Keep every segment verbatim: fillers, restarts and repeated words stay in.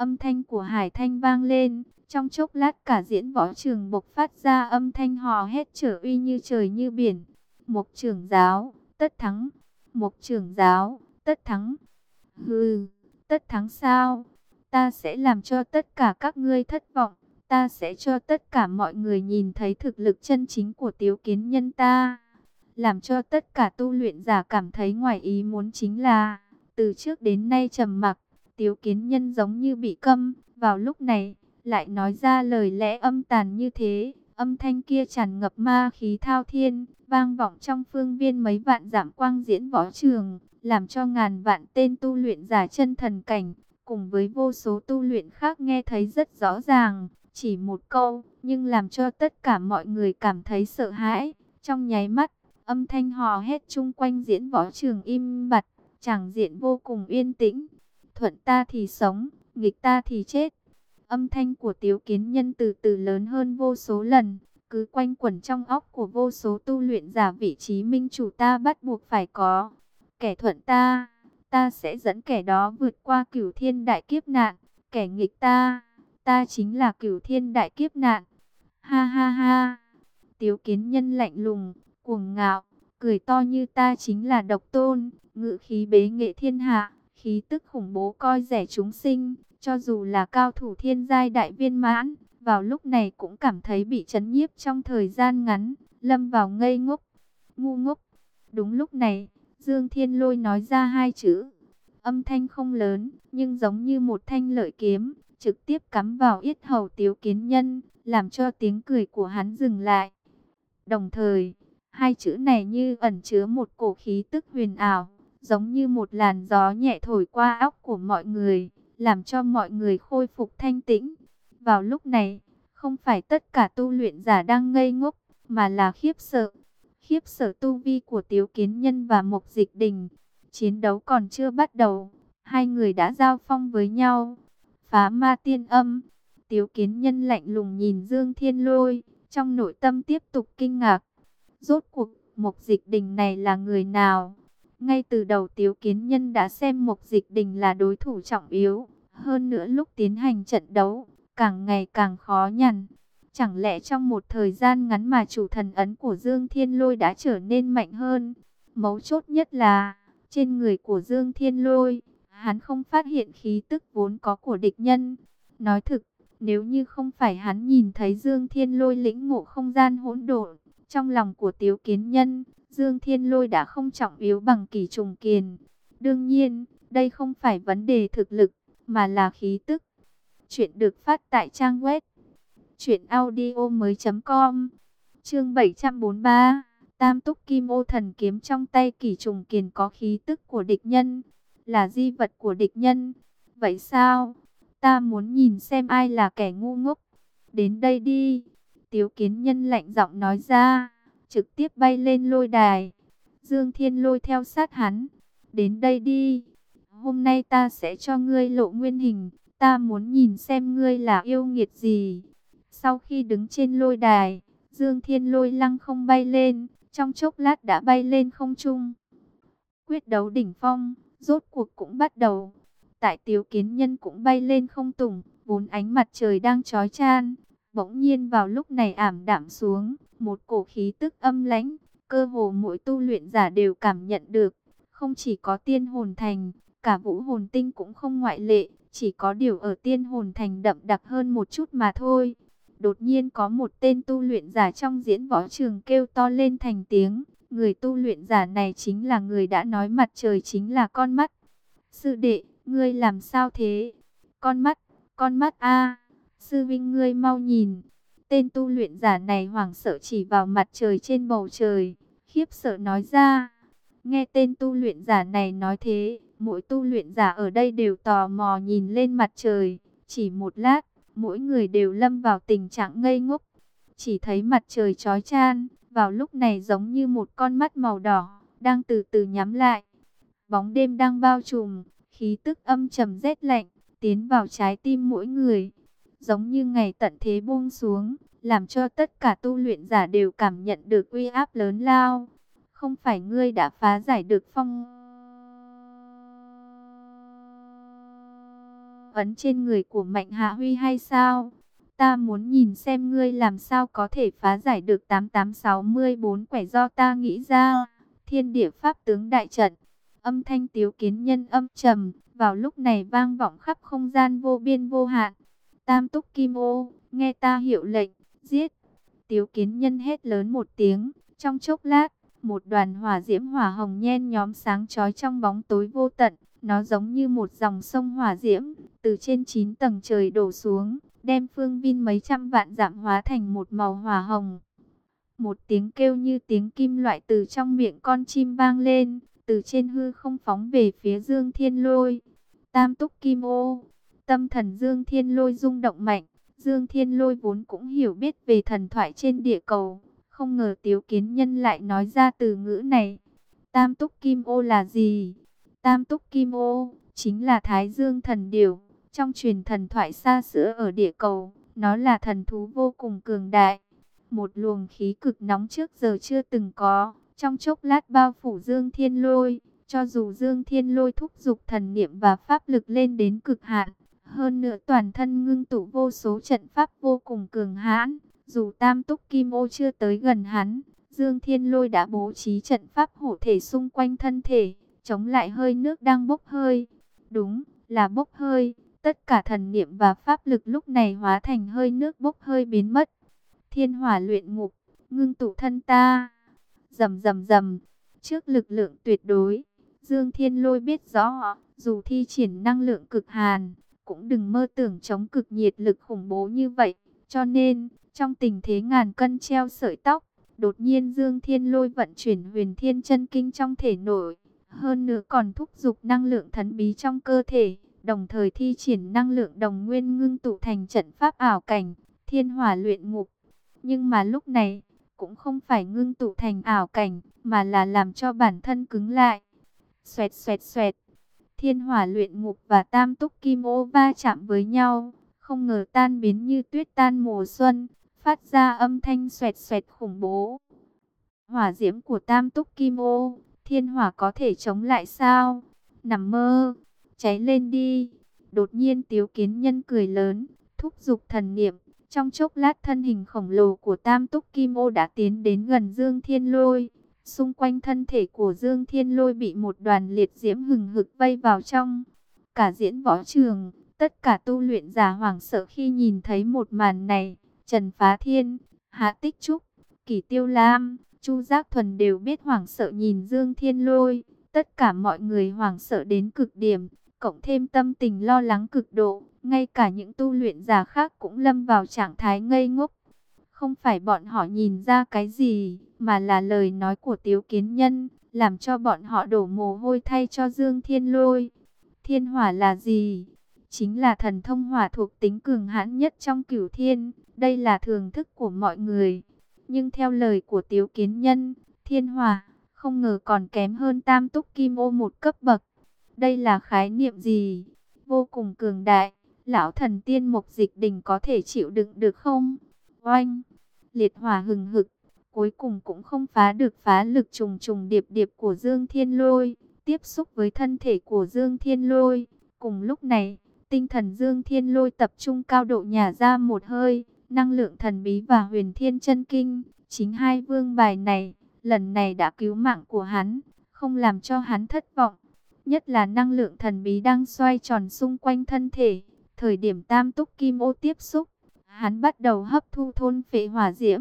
Âm thanh của Hải Thanh vang lên, trong chốc lát cả diễn võ trường bộc phát ra âm thanh hò hét trở uy như trời như biển. Mục trưởng giáo, tất thắng. Mục trưởng giáo, tất thắng. Hừ, tất thắng sao? Ta sẽ làm cho tất cả các ngươi thất vọng. Ta sẽ cho tất cả mọi người nhìn thấy thực lực chân chính của Tiếu Kiến Nhân ta. Làm cho tất cả tu luyện giả cảm thấy ngoài ý muốn chính là, từ trước đến nay trầm mặc, Tiếu Kiến Nhân giống như bị câm, vào lúc này, lại nói ra lời lẽ âm tàn như thế. Âm thanh kia tràn ngập ma khí thao thiên, vang vọng trong phương viên mấy vạn dặm quang diễn võ trường, làm cho ngàn vạn tên tu luyện giả chân thần cảnh, cùng với vô số tu luyện khác nghe thấy rất rõ ràng. Chỉ một câu, nhưng làm cho tất cả mọi người cảm thấy sợ hãi. Trong nháy mắt, âm thanh hò hét chung quanh diễn võ trường im bặt, tràng diện vô cùng yên tĩnh. Thuận ta thì sống, nghịch ta thì chết. Âm thanh của Tiếu Kiến Nhân từ từ lớn hơn vô số lần, cứ quanh quẩn trong óc của vô số tu luyện giả. Vị trí minh chủ ta bắt buộc phải có. Kẻ thuận ta, ta sẽ dẫn kẻ đó vượt qua cửu thiên đại kiếp nạn. Kẻ nghịch ta, ta chính là cửu thiên đại kiếp nạn. Ha ha ha. Tiếu Kiến Nhân lạnh lùng, cuồng ngạo, cười to như ta chính là độc tôn, ngự khí bế nghệ thiên hạ, khí tức khủng bố coi rẻ chúng sinh. Cho dù là cao thủ thiên giai đại viên mãn, vào lúc này cũng cảm thấy bị chấn nhiếp trong thời gian ngắn, lâm vào ngây ngốc, ngu ngốc. Đúng lúc này, Dương Thiên Lôi nói ra hai chữ, âm thanh không lớn, nhưng giống như một thanh lợi kiếm, trực tiếp cắm vào yết hầu Tiếu Kiến Nhân, làm cho tiếng cười của hắn dừng lại. Đồng thời, hai chữ này như ẩn chứa một cổ khí tức huyền ảo, giống như một làn gió nhẹ thổi qua óc của mọi người, làm cho mọi người khôi phục thanh tĩnh. Vào lúc này, không phải tất cả tu luyện giả đang ngây ngốc, mà là khiếp sợ. Khiếp sợ tu vi của Tiếu Kiến Nhân và Mục Dịch Đình. Chiến đấu còn chưa bắt đầu, hai người đã giao phong với nhau. Phá ma tiên âm. Tiếu Kiến Nhân lạnh lùng nhìn Dương Thiên Lôi, trong nội tâm tiếp tục kinh ngạc. Rốt cuộc, Mục Dịch Đình này là người nào? Ngay từ đầu Tiếu Kiến Nhân đã xem Mục Dịch Đình là đối thủ trọng yếu. Hơn nữa lúc tiến hành trận đấu, càng ngày càng khó nhằn. Chẳng lẽ trong một thời gian ngắn mà chủ thần ấn của Dương Thiên Lôi đã trở nên mạnh hơn? Mấu chốt nhất là, trên người của Dương Thiên Lôi, hắn không phát hiện khí tức vốn có của địch nhân. Nói thực, nếu như không phải hắn nhìn thấy Dương Thiên Lôi lĩnh ngộ không gian hỗn độn, trong lòng của Tiếu Kiến Nhân, Dương Thiên Lôi đã không trọng yếu bằng Kỷ Trùng Kiền. Đương nhiên, đây không phải vấn đề thực lực, mà là khí tức. Chuyện được phát tại trang web truyện audio mới chấm com. Chương bảy trăm bốn mươi ba. Tam túc kim ô thần kiếm trong tay Kỷ Trùng Kiền có khí tức của địch nhân, là di vật của địch nhân. Vậy sao? Ta muốn nhìn xem ai là kẻ ngu ngốc. Đến đây đi. Tiếu Kiến Nhân lạnh giọng nói ra, trực tiếp bay lên lôi đài. Dương Thiên Lôi theo sát hắn. Đến đây đi. Hôm nay ta sẽ cho ngươi lộ nguyên hình. Ta muốn nhìn xem ngươi là yêu nghiệt gì. Sau khi đứng trên lôi đài, Dương Thiên Lôi lăng không bay lên, trong chốc lát đã bay lên không trung. Quyết đấu đỉnh phong, rốt cuộc cũng bắt đầu. Tại Tiếu Kiến Nhân cũng bay lên không tùng, vốn ánh mặt trời đang chói chang, bỗng nhiên vào lúc này ảm đạm xuống, một cổ khí tức âm lãnh, cơ hồ mỗi tu luyện giả đều cảm nhận được. Không chỉ có Tiên Hồn Thành, cả Vũ Hồn Tinh cũng không ngoại lệ, chỉ có điều ở Tiên Hồn Thành đậm đặc hơn một chút mà thôi. Đột nhiên có một tên tu luyện giả trong diễn võ trường kêu to lên thành tiếng. Người tu luyện giả này chính là người đã nói mặt trời chính là con mắt. Sư đệ, ngươi làm sao thế? Con mắt, con mắt a, sư vinh ngươi mau nhìn. Tên tu luyện giả này hoảng sợ chỉ vào mặt trời trên bầu trời, khiếp sợ nói ra. Nghe tên tu luyện giả này nói thế, mỗi tu luyện giả ở đây đều tò mò nhìn lên mặt trời. Chỉ một lát, mỗi người đều lâm vào tình trạng ngây ngốc. Chỉ thấy mặt trời chói chang, vào lúc này giống như một con mắt màu đỏ, đang từ từ nhắm lại. Bóng đêm đang bao trùm, khí tức âm trầm rét lạnh, tiến vào trái tim mỗi người. Giống như ngày tận thế buông xuống, làm cho tất cả tu luyện giả đều cảm nhận được uy áp lớn lao. Không phải ngươi đã phá giải được phong ấn trên người của Mạnh Hạ Huy hay sao? Ta muốn nhìn xem ngươi làm sao có thể phá giải được tám tám sáu bốn quẻ do ta nghĩ ra. Thiên địa pháp tướng đại trận. Âm thanh Tiếu Kiến Nhân âm trầm, vào lúc này vang vọng khắp không gian vô biên vô hạn. Tam túc kim ô, nghe ta hiệu lệnh, giết. Tiếu Kiến Nhân hét lớn một tiếng, trong chốc lát, một đoàn hỏa diễm hỏa hồng nhen nhóm sáng chói trong bóng tối vô tận. Nó giống như một dòng sông hỏa diễm, từ trên chín tầng trời đổ xuống, đem phương viên mấy trăm vạn dặm hóa thành một màu hỏa hồng. Một tiếng kêu như tiếng kim loại từ trong miệng con chim vang lên, từ trên hư không phóng về phía Dương Thiên Lôi. Tam túc kim ô, tâm thần Dương Thiên Lôi rung động mạnh. Dương Thiên Lôi vốn cũng hiểu biết về thần thoại trên địa cầu, không ngờ Tiếu Kiến Nhân lại nói ra từ ngữ này. Tam túc kim ô là gì? Tam túc kim ô chính là Thái Dương thần điểu, trong truyền thần thoại xa xưa ở địa cầu. Nó là thần thú vô cùng cường đại, một luồng khí cực nóng trước giờ chưa từng có, trong chốc lát bao phủ Dương Thiên Lôi. Cho dù Dương Thiên Lôi thúc giục thần niệm và pháp lực lên đến cực hạn, hơn nữa toàn thân ngưng tụ vô số trận pháp vô cùng cường hãn, dù tam túc kim ô chưa tới gần hắn, Dương Thiên Lôi đã bố trí trận pháp hộ thể xung quanh thân thể, chống lại hơi nước đang bốc hơi. Đúng là bốc hơi, tất cả thần niệm và pháp lực lúc này hóa thành hơi nước bốc hơi biến mất. Thiên hỏa luyện ngục, ngưng tụ thân ta. Rầm rầm rầm, trước lực lượng tuyệt đối, Dương Thiên Lôi biết rõ, dù thi triển năng lượng cực hàn, cũng đừng mơ tưởng chống cực nhiệt lực khủng bố như vậy. Cho nên, trong tình thế ngàn cân treo sợi tóc, đột nhiên Dương Thiên Lôi vận chuyển Huyền Thiên Chân Kinh trong thể nội, hơn nữa còn thúc giục năng lượng thần bí trong cơ thể, đồng thời thi triển năng lượng đồng nguyên ngưng tụ thành trận pháp ảo cảnh, thiên hỏa luyện ngục. Nhưng mà lúc này, cũng không phải ngưng tụ thành ảo cảnh, mà là làm cho bản thân cứng lại. Xoẹt xoẹt xoẹt, thiên hỏa luyện ngục và tam túc kim ô va chạm với nhau, không ngờ tan biến như tuyết tan mùa xuân, phát ra âm thanh xoẹt xoẹt khủng bố. Hỏa diễm của tam túc kim ô, thiên hỏa có thể chống lại sao? Nằm mơ, cháy lên đi. Đột nhiên Tiếu Kiến Nhân cười lớn, thúc giục thần niệm. Trong chốc lát thân hình khổng lồ của tam túc kim ô đã tiến đến gần Dương Thiên Lôi. Xung quanh thân thể của Dương Thiên Lôi bị một đoàn liệt diễm hừng hực vây vào trong. Cả diễn võ trường, tất cả tu luyện giả hoảng sợ khi nhìn thấy một màn này. Trần Phá Thiên, Hạ Tích Trúc, Kỷ Tiêu Lam, Chu Giác Thuần đều biết hoảng sợ nhìn Dương Thiên Lôi. Tất cả mọi người hoảng sợ đến cực điểm, cộng thêm tâm tình lo lắng cực độ. Ngay cả những tu luyện giả khác cũng lâm vào trạng thái ngây ngốc. Không phải bọn họ nhìn ra cái gì, mà là lời nói của Tiếu Kiến Nhân, làm cho bọn họ đổ mồ hôi thay cho Dương Thiên Lôi. Thiên hỏa là gì? Chính là thần thông hỏa thuộc tính cường hãn nhất trong cửu thiên. Đây là thường thức của mọi người. Nhưng theo lời của Tiếu Kiến Nhân, thiên hỏa không ngờ còn kém hơn tam túc kim ô một cấp bậc. Đây là khái niệm gì? Vô cùng cường đại. Lão thần tiên Mục Dịch Đình có thể chịu đựng được không? Oanh! Liệt hỏa hừng hực, cuối cùng cũng không phá được phá lực trùng trùng điệp điệp của Dương Thiên Lôi, tiếp xúc với thân thể của Dương Thiên Lôi. Cùng lúc này, tinh thần Dương Thiên Lôi tập trung cao độ nhả ra một hơi, năng lượng thần bí và Huyền Thiên Chân Kinh, chính hai vương bài này, lần này đã cứu mạng của hắn, không làm cho hắn thất vọng. Nhất là năng lượng thần bí đang xoay tròn xung quanh thân thể. Thời điểm tam túc kim ô tiếp xúc, hắn bắt đầu hấp thu thôn phệ hỏa diễm.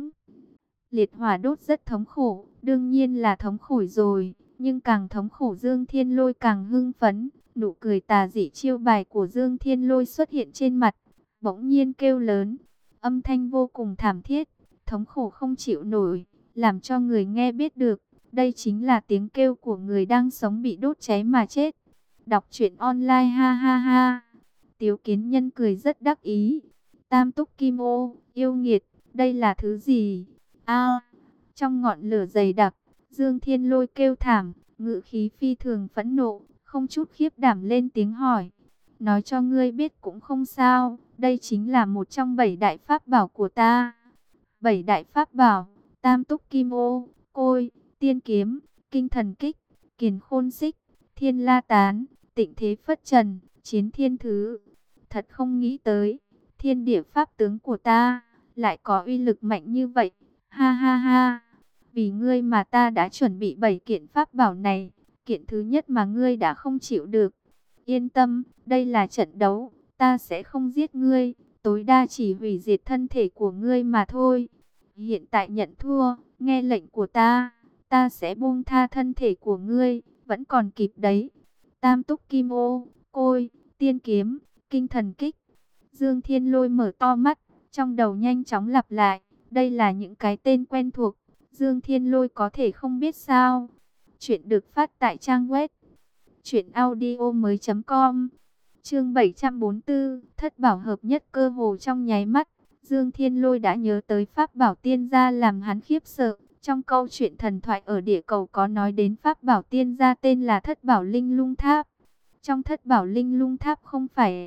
Liệt hỏa đốt rất thống khổ, đương nhiên là thống khổ rồi, nhưng càng thống khổ Dương Thiên Lôi càng hưng phấn. Nụ cười tà dị chiêu bài của Dương Thiên Lôi xuất hiện trên mặt, bỗng nhiên kêu lớn, âm thanh vô cùng thảm thiết, thống khổ không chịu nổi, làm cho người nghe biết được, đây chính là tiếng kêu của người đang sống bị đốt cháy mà chết. Đọc truyện online ha ha ha. Tiếu Kiến Nhân cười rất đắc ý. Tam túc kim ô, yêu nghiệt, đây là thứ gì? A, trong ngọn lửa dày đặc, Dương Thiên Lôi kêu thảm, ngữ khí phi thường phẫn nộ, không chút khiếp đảm lên tiếng hỏi. Nói cho ngươi biết cũng không sao, đây chính là một trong bảy đại pháp bảo của ta. Bảy đại pháp bảo, tam túc kim ô, côi, tiên kiếm, kinh thần kích, kiền khôn xích, thiên la tán, tịnh thế phất trần, chiến thiên thứ. thật không nghĩ tới, thiên địa pháp tướng của ta lại có uy lực mạnh như vậy. Ha ha ha, vì ngươi mà ta đã chuẩn bị bảy kiện pháp bảo này, kiện thứ nhất mà ngươi đã không chịu được. Yên tâm, đây là trận đấu, ta sẽ không giết ngươi, tối đa chỉ hủy diệt thân thể của ngươi mà thôi. Hiện tại nhận thua, nghe lệnh của ta, ta sẽ buông tha thân thể của ngươi, vẫn còn kịp đấy. Tam túc kim ô, côi, tiên kiếm, kinh thần kích. Dương Thiên Lôi mở to mắt, trong đầu nhanh chóng lặp lại, đây là những cái tên quen thuộc, Dương Thiên Lôi có thể không biết sao. Chuyện được phát tại trang web truyện audio mới chấm com. Chương bảy trăm bốn mươi tư, thất bảo hợp nhất. Cơ hồ trong nháy mắt, Dương Thiên Lôi đã nhớ tới pháp bảo tiên gia làm hắn khiếp sợ. Trong câu chuyện thần thoại ở địa cầu có nói đến pháp bảo tiên gia tên là thất bảo linh lung tháp. Trong thất bảo linh lung tháp không phải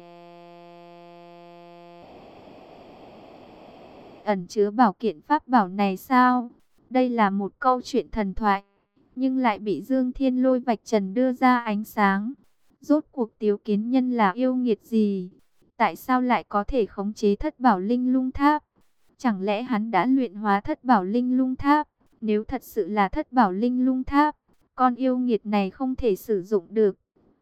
ẩn chứa bảo kiện pháp bảo này sao? Đây là một câu chuyện thần thoại, nhưng lại bị Dương Thiên Lôi vạch trần đưa ra ánh sáng. Rốt cuộc Tiếu Kiến Nhân là yêu nghiệt gì? Tại sao lại có thể khống chế thất bảo linh lung tháp? Chẳng lẽ hắn đã luyện hóa thất bảo linh lung tháp? Nếu thật sự là thất bảo linh lung tháp, con yêu nghiệt này không thể sử dụng được.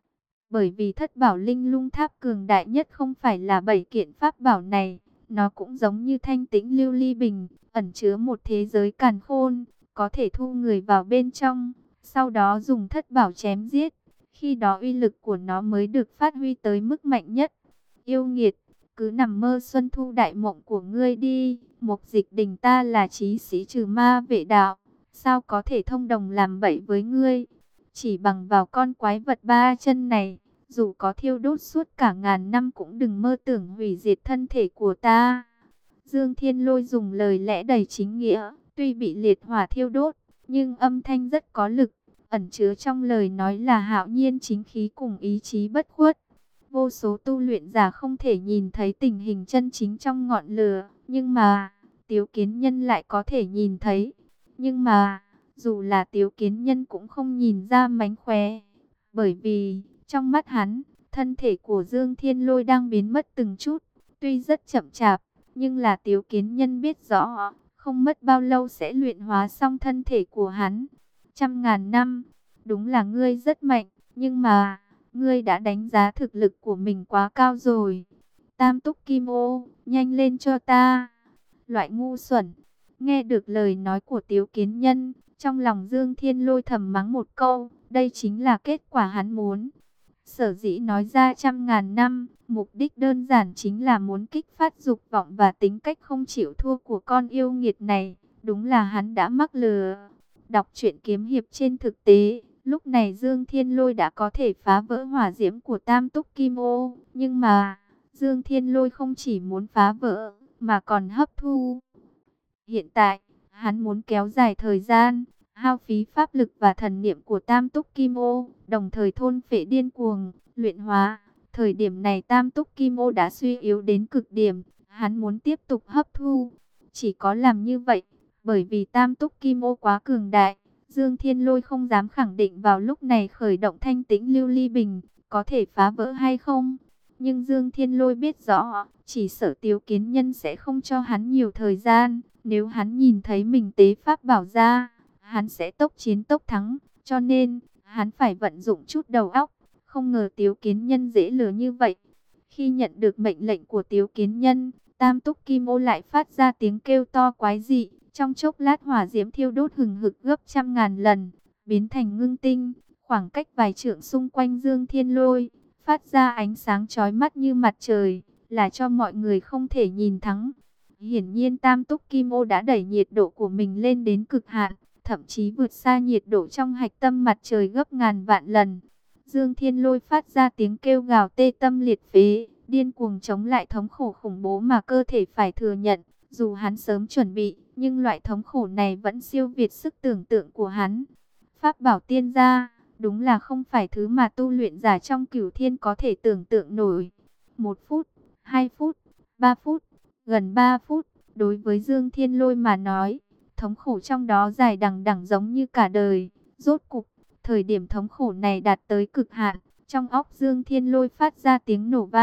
Bởi vì thất bảo linh lung tháp cường đại nhất không phải là bảy kiện pháp bảo này. Nó cũng giống như thanh tĩnh lưu ly bình, ẩn chứa một thế giới càn khôn, có thể thu người vào bên trong, sau đó dùng thất bảo chém giết. Khi đó uy lực của nó mới được phát huy tới mức mạnh nhất. Yêu nghiệt, cứ nằm mơ xuân thu đại mộng của ngươi đi. Mục Dịch Đình ta là chí sĩ trừ ma vệ đạo, sao có thể thông đồng làm bậy với ngươi? Chỉ bằng vào con quái vật ba chân này, dù có thiêu đốt suốt cả ngàn năm cũng đừng mơ tưởng hủy diệt thân thể của ta. Dương Thiên Lôi dùng lời lẽ đầy chính nghĩa, tuy bị liệt hỏa thiêu đốt, nhưng âm thanh rất có lực, ẩn chứa trong lời nói là hạo nhiên chính khí cùng ý chí bất khuất. Vô số tu luyện giả không thể nhìn thấy tình hình chân chính trong ngọn lửa, nhưng mà Tiếu Kiến Nhân lại có thể nhìn thấy. Nhưng mà, dù là Tiếu Kiến Nhân cũng không nhìn ra mánh khóe, bởi vì trong mắt hắn, thân thể của Dương Thiên Lôi đang biến mất từng chút, tuy rất chậm chạp, nhưng là Tiếu Kiến Nhân biết rõ, không mất bao lâu sẽ luyện hóa xong thân thể của hắn. Trăm ngàn năm, đúng là ngươi rất mạnh, nhưng mà, ngươi đã đánh giá thực lực của mình quá cao rồi. Tam túc kim ô, nhanh lên cho ta. Loại ngu xuẩn. Nghe được lời nói của Tiếu Kiến Nhân, trong lòng Dương Thiên Lôi thầm mắng một câu, đây chính là kết quả hắn muốn. Sở dĩ nói ra trăm ngàn năm, mục đích đơn giản chính là muốn kích phát dục vọng và tính cách không chịu thua của con yêu nghiệt này. Đúng là hắn đã mắc lừa. Đọc truyện kiếm hiệp trên thực tế, lúc này Dương Thiên Lôi đã có thể phá vỡ hỏa diễm của Tam Túc Kim Ô. Nhưng mà, Dương Thiên Lôi không chỉ muốn phá vỡ, mà còn hấp thu. Hiện tại, hắn muốn kéo dài thời gian, hao phí pháp lực và thần niệm của Tam Túc Kim Ô, đồng thời thôn phệ điên cuồng, luyện hóa. Thời điểm này Tam Túc Kim Ô đã suy yếu đến cực điểm, hắn muốn tiếp tục hấp thu. Chỉ có làm như vậy, bởi vì Tam Túc Kim Ô quá cường đại, Dương Thiên Lôi không dám khẳng định vào lúc này khởi động thanh tĩnh lưu ly bình, có thể phá vỡ hay không. Nhưng Dương Thiên Lôi biết rõ, chỉ sợ Tiếu Kiến Nhân sẽ không cho hắn nhiều thời gian. Nếu hắn nhìn thấy mình tế pháp bảo ra, hắn sẽ tốc chiến tốc thắng, cho nên hắn phải vận dụng chút đầu óc. Không ngờ Tiếu Kiến Nhân dễ lừa như vậy. Khi nhận được mệnh lệnh của Tiếu Kiến Nhân, Tam Túc Kim Ô lại phát ra tiếng kêu to quái dị. Trong chốc lát hỏa diễm thiêu đốt hừng hực gấp trăm ngàn lần, biến thành ngưng tinh. Khoảng cách vài trượng xung quanh Dương Thiên Lôi, phát ra ánh sáng chói mắt như mặt trời, là cho mọi người không thể nhìn thắng. Hiển nhiên Tam Túc Kim Ô đã đẩy nhiệt độ của mình lên đến cực hạn, thậm chí vượt xa nhiệt độ trong hạch tâm mặt trời gấp ngàn vạn lần. Dương Thiên Lôi phát ra tiếng kêu gào tê tâm liệt phế, điên cuồng chống lại thống khổ khủng bố mà cơ thể phải thừa nhận. Dù hắn sớm chuẩn bị, nhưng loại thống khổ này vẫn siêu việt sức tưởng tượng của hắn. Pháp bảo tiên gia, đúng là không phải thứ mà tu luyện giả trong cửu thiên có thể tưởng tượng nổi. Một phút, hai phút, ba phút, gần ba phút, đối với Dương Thiên Lôi mà nói, thống khổ trong đó dài đằng đẵng giống như cả đời. Rốt cục, thời điểm thống khổ này đạt tới cực hạn, trong óc Dương Thiên Lôi phát ra tiếng nổ vang,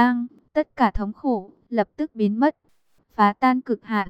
tất cả thống khổ lập tức biến mất, phá tan cực hạn.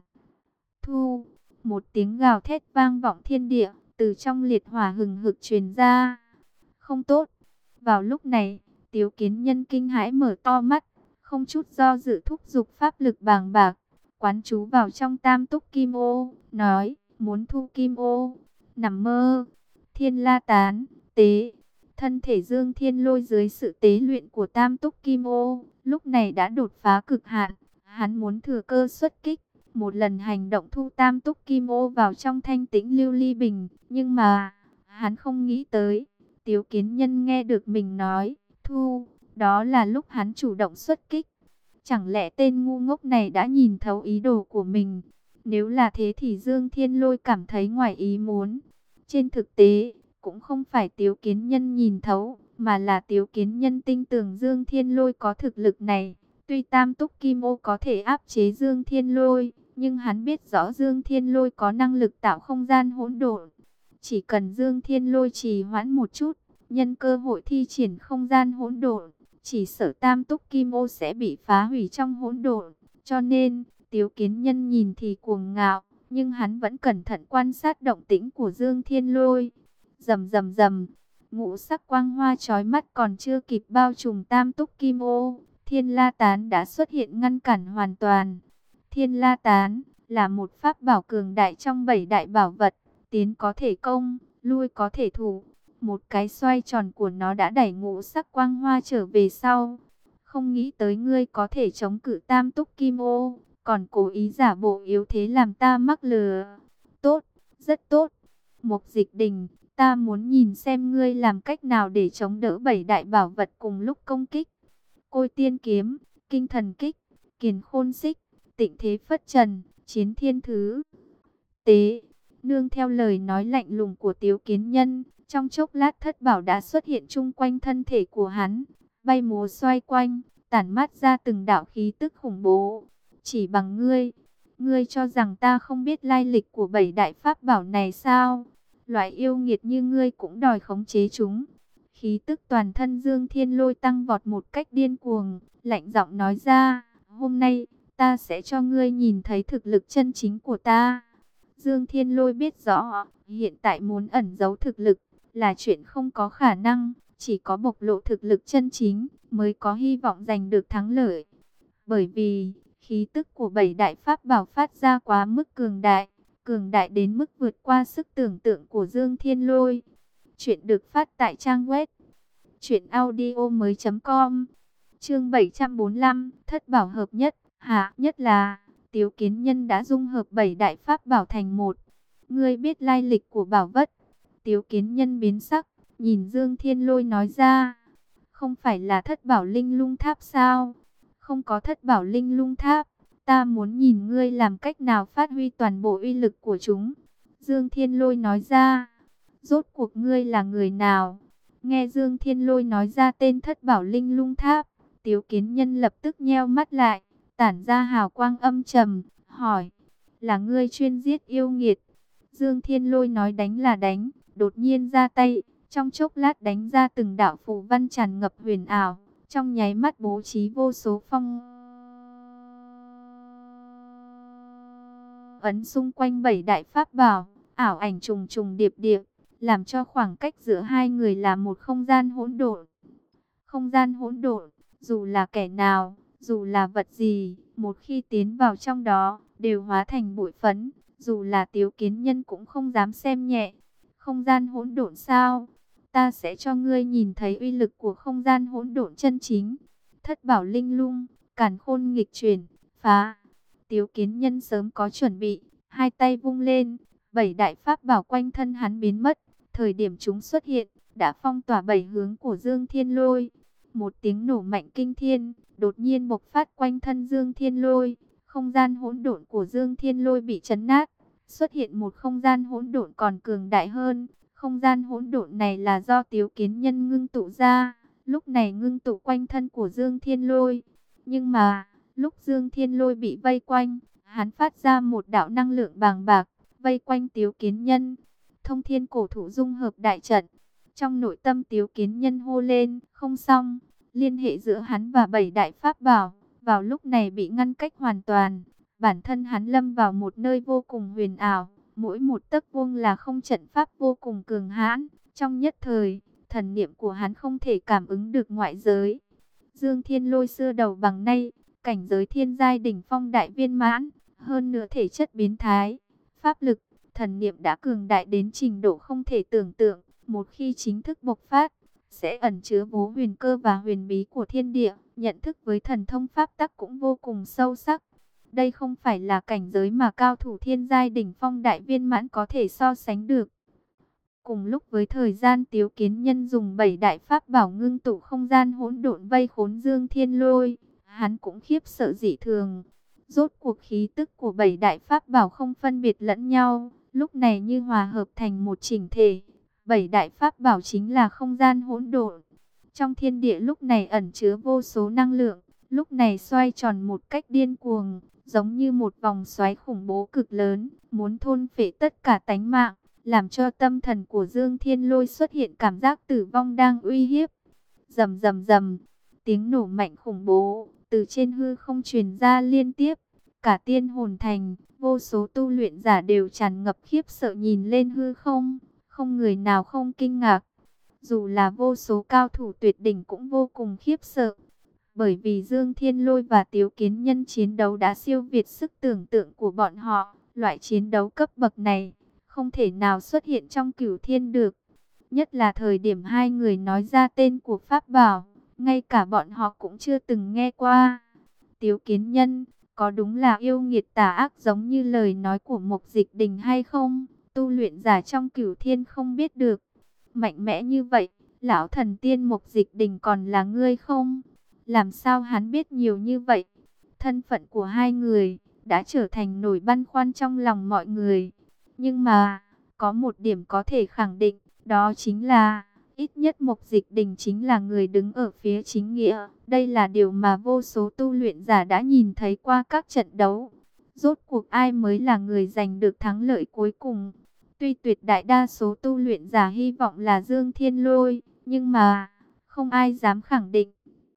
Thu, một tiếng gào thét vang vọng thiên địa, từ trong liệt hỏa hừng hực truyền ra. Không tốt. Vào lúc này, Tiếu Kiến Nhân kinh hãi mở to mắt, không chút do dự thúc giục pháp lực bàng bạc, quán chú vào trong tam túc kim ô, nói, muốn thu kim ô. Nằm mơ. Thiên La Tán, tế. Thân thể Dương Thiên Lôi dưới sự tế luyện của tam túc kim ô, lúc này đã đột phá cực hạn. Hắn muốn thừa cơ xuất kích, một lần hành động thu tam túc kim ô vào trong thanh tĩnh lưu ly bình. Nhưng mà, hắn không nghĩ tới, Tiếu Kiến Nhân nghe được mình nói, thu, đó là lúc hắn chủ động xuất kích. Chẳng lẽ tên ngu ngốc này đã nhìn thấu ý đồ của mình? Nếu là thế thì Dương Thiên Lôi cảm thấy ngoài ý muốn. Trên thực tế, cũng không phải Tiếu Kiến Nhân nhìn thấu, mà là Tiếu Kiến Nhân tin tưởng Dương Thiên Lôi có thực lực này. Tuy tam túc kim ô có thể áp chế Dương Thiên Lôi, nhưng hắn biết rõ Dương Thiên Lôi có năng lực tạo không gian hỗn độn. Chỉ cần Dương Thiên Lôi trì hoãn một chút, nhân cơ hội thi triển không gian hỗn độn, chỉ sợ tam túc kim ô sẽ bị phá hủy trong hỗn độn. Cho nên, Tiếu Kiến Nhân nhìn thì cuồng ngạo, nhưng hắn vẫn cẩn thận quan sát động tĩnh của Dương Thiên Lôi. Rầm rầm rầm, ngũ sắc quang hoa chói mắt còn chưa kịp bao trùm tam túc kim ô, Thiên La Tán đã xuất hiện ngăn cản hoàn toàn. Thiên La Tán là một pháp bảo cường đại trong bảy đại bảo vật, tiến có thể công, lui có thể thủ. Một cái xoay tròn của nó đã đẩy ngũ sắc quang hoa trở về sau. Không nghĩ tới ngươi có thể chống cự tam túc kim ô, còn cố ý giả bộ yếu thế làm ta mắc lừa. Tốt, rất tốt. Mục Dịch Đình, ta muốn nhìn xem ngươi làm cách nào để chống đỡ bảy đại bảo vật cùng lúc công kích. Côi tiên kiếm, kinh thần kích, kiền khôn xích, tịnh thế phất trần, chiến thiên thứ. Tế, nương theo lời nói lạnh lùng của Tiếu Kiến Nhân, trong chốc lát thất bảo đã xuất hiện chung quanh thân thể của hắn, bay múa xoay quanh, tản mát ra từng đạo khí tức khủng bố. Chỉ bằng ngươi, ngươi cho rằng ta không biết lai lịch của bảy đại pháp bảo này sao? Loại yêu nghiệt như ngươi cũng đòi khống chế chúng. Khí tức toàn thân Dương Thiên Lôi tăng vọt một cách điên cuồng, lạnh giọng nói ra, hôm nay, ta sẽ cho ngươi nhìn thấy thực lực chân chính của ta. Dương Thiên Lôi biết rõ, hiện tại muốn ẩn giấu thực lực là chuyện không có khả năng, chỉ có bộc lộ thực lực chân chính mới có hy vọng giành được thắng lợi. Bởi vì, khí tức của bảy đại pháp bảo phát ra quá mức cường đại, cường đại đến mức vượt qua sức tưởng tượng của Dương Thiên Lôi. Chuyện được phát tại trang web truyện audio mới chấm com. Chương bảy trăm bốn mươi lăm, thất bảo hợp nhất, hạ nhất là Tiếu Kiến Nhân đã dung hợp bảy đại pháp bảo thành một. Ngươi biết lai lịch của bảo vật? Tiếu Kiến Nhân biến sắc, nhìn Dương Thiên Lôi nói ra, không phải là thất bảo linh lung tháp sao? Không có thất bảo linh lung tháp, ta muốn nhìn ngươi làm cách nào phát huy toàn bộ uy lực của chúng. Dương Thiên Lôi nói ra, rốt cuộc ngươi là người nào? Nghe Dương Thiên Lôi nói ra tên thất bảo linh lung tháp, Tiếu Kiến Nhân lập tức nheo mắt lại, tản ra hào quang âm trầm, hỏi, là ngươi chuyên giết yêu nghiệt? Dương Thiên Lôi nói đánh là đánh, đột nhiên ra tay, trong chốc lát đánh ra từng đạo phù văn tràn ngập huyền ảo, trong nháy mắt bố trí vô số phong ấn xung quanh bảy đại pháp bảo, ảo ảnh trùng trùng điệp điệp, làm cho khoảng cách giữa hai người là một không gian hỗn độn. Không gian hỗn độn, dù là kẻ nào, dù là vật gì, một khi tiến vào trong đó, đều hóa thành bụi phấn, dù là Tiếu Kiến Nhân cũng không dám xem nhẹ. Không gian hỗn độn sao? Ta sẽ cho ngươi nhìn thấy uy lực của không gian hỗn độn chân chính. Thất bảo linh lung, càn khôn nghịch chuyển, phá. Tiếu Kiến Nhân sớm có chuẩn bị, hai tay vung lên, bảy đại pháp bảo quanh thân hắn biến mất. Thời điểm chúng xuất hiện, đã phong tỏa bảy hướng của Dương Thiên Lôi. Một tiếng nổ mạnh kinh thiên, đột nhiên bộc phát quanh thân Dương Thiên Lôi. Không gian hỗn độn của Dương Thiên Lôi bị chấn nát, xuất hiện một không gian hỗn độn còn cường đại hơn. Không gian hỗn độn này là do Tiếu Kiến Nhân ngưng tụ ra, lúc này ngưng tụ quanh thân của Dương Thiên Lôi. Nhưng mà, lúc Dương Thiên Lôi bị vây quanh, hắn phát ra một đạo năng lượng bàng bạc, vây quanh Tiếu Kiến Nhân. Thông thiên cổ thụ dung hợp đại trận. Trong nội tâm Tiếu Kiến Nhân hô lên, không xong, liên hệ giữa hắn và bảy đại pháp bảo, vào lúc này bị ngăn cách hoàn toàn. Bản thân hắn lâm vào một nơi vô cùng huyền ảo, mỗi một tấc vuông là không trận pháp vô cùng cường hãn. Trong nhất thời, thần niệm của hắn không thể cảm ứng được ngoại giới. Dương Thiên Lôi xưa đầu bằng nay, cảnh giới thiên giai đỉnh phong đại viên mãn, hơn nữa thể chất biến thái, pháp lực, thần niệm đã cường đại đến trình độ không thể tưởng tượng. Một khi chính thức bộc phát, sẽ ẩn chứa vô huyền cơ và huyền bí của thiên địa, nhận thức với thần thông pháp tắc cũng vô cùng sâu sắc. Đây không phải là cảnh giới mà cao thủ thiên giai đỉnh phong đại viên mãn có thể so sánh được. Cùng lúc với thời gian, Tiếu Kiến Nhân dùng bảy đại pháp bảo ngưng tụ không gian hỗn độn vây khốn Dương Thiên Lôi, hắn cũng khiếp sợ dị thường. Rốt cuộc khí tức của bảy đại pháp bảo không phân biệt lẫn nhau, lúc này như hòa hợp thành một chỉnh thể. Bảy đại pháp bảo chính là không gian hỗn độn. Trong thiên địa lúc này ẩn chứa vô số năng lượng, lúc này xoay tròn một cách điên cuồng, giống như một vòng xoáy khủng bố cực lớn, muốn thôn phệ tất cả tánh mạng, làm cho tâm thần của Dương Thiên Lôi xuất hiện cảm giác tử vong đang uy hiếp. Rầm rầm rầm, tiếng nổ mạnh khủng bố từ trên hư không truyền ra liên tiếp. Cả Tiên Hồn Thành, vô số tu luyện giả đều tràn ngập khiếp sợ nhìn lên hư không, không người nào không kinh ngạc. Dù là vô số cao thủ tuyệt đỉnh cũng vô cùng khiếp sợ. Bởi vì Dương Thiên Lôi và Tiếu Kiến Nhân chiến đấu đã siêu việt sức tưởng tượng của bọn họ. Loại chiến đấu cấp bậc này không thể nào xuất hiện trong cửu thiên được. Nhất là thời điểm hai người nói ra tên của pháp bảo, ngay cả bọn họ cũng chưa từng nghe qua. Tiếu Kiến Nhân, có đúng là yêu nghiệt tà ác giống như lời nói của Mục Dịch Đình hay không? Tu luyện giả trong cửu thiên không biết được. Mạnh mẽ như vậy, lão thần tiên Mục Dịch Đình còn là ngươi không? Làm sao hắn biết nhiều như vậy? Thân phận của hai người đã trở thành nỗi băn khoăn trong lòng mọi người. Nhưng mà, có một điểm có thể khẳng định, đó chính là, ít nhất Mục Dịch Đình chính là người đứng ở phía chính nghĩa. Đây là điều mà vô số tu luyện giả đã nhìn thấy qua các trận đấu. Rốt cuộc ai mới là người giành được thắng lợi cuối cùng? Tuy tuyệt đại đa số tu luyện giả hy vọng là Dương Thiên Lôi, nhưng mà, không ai dám khẳng định.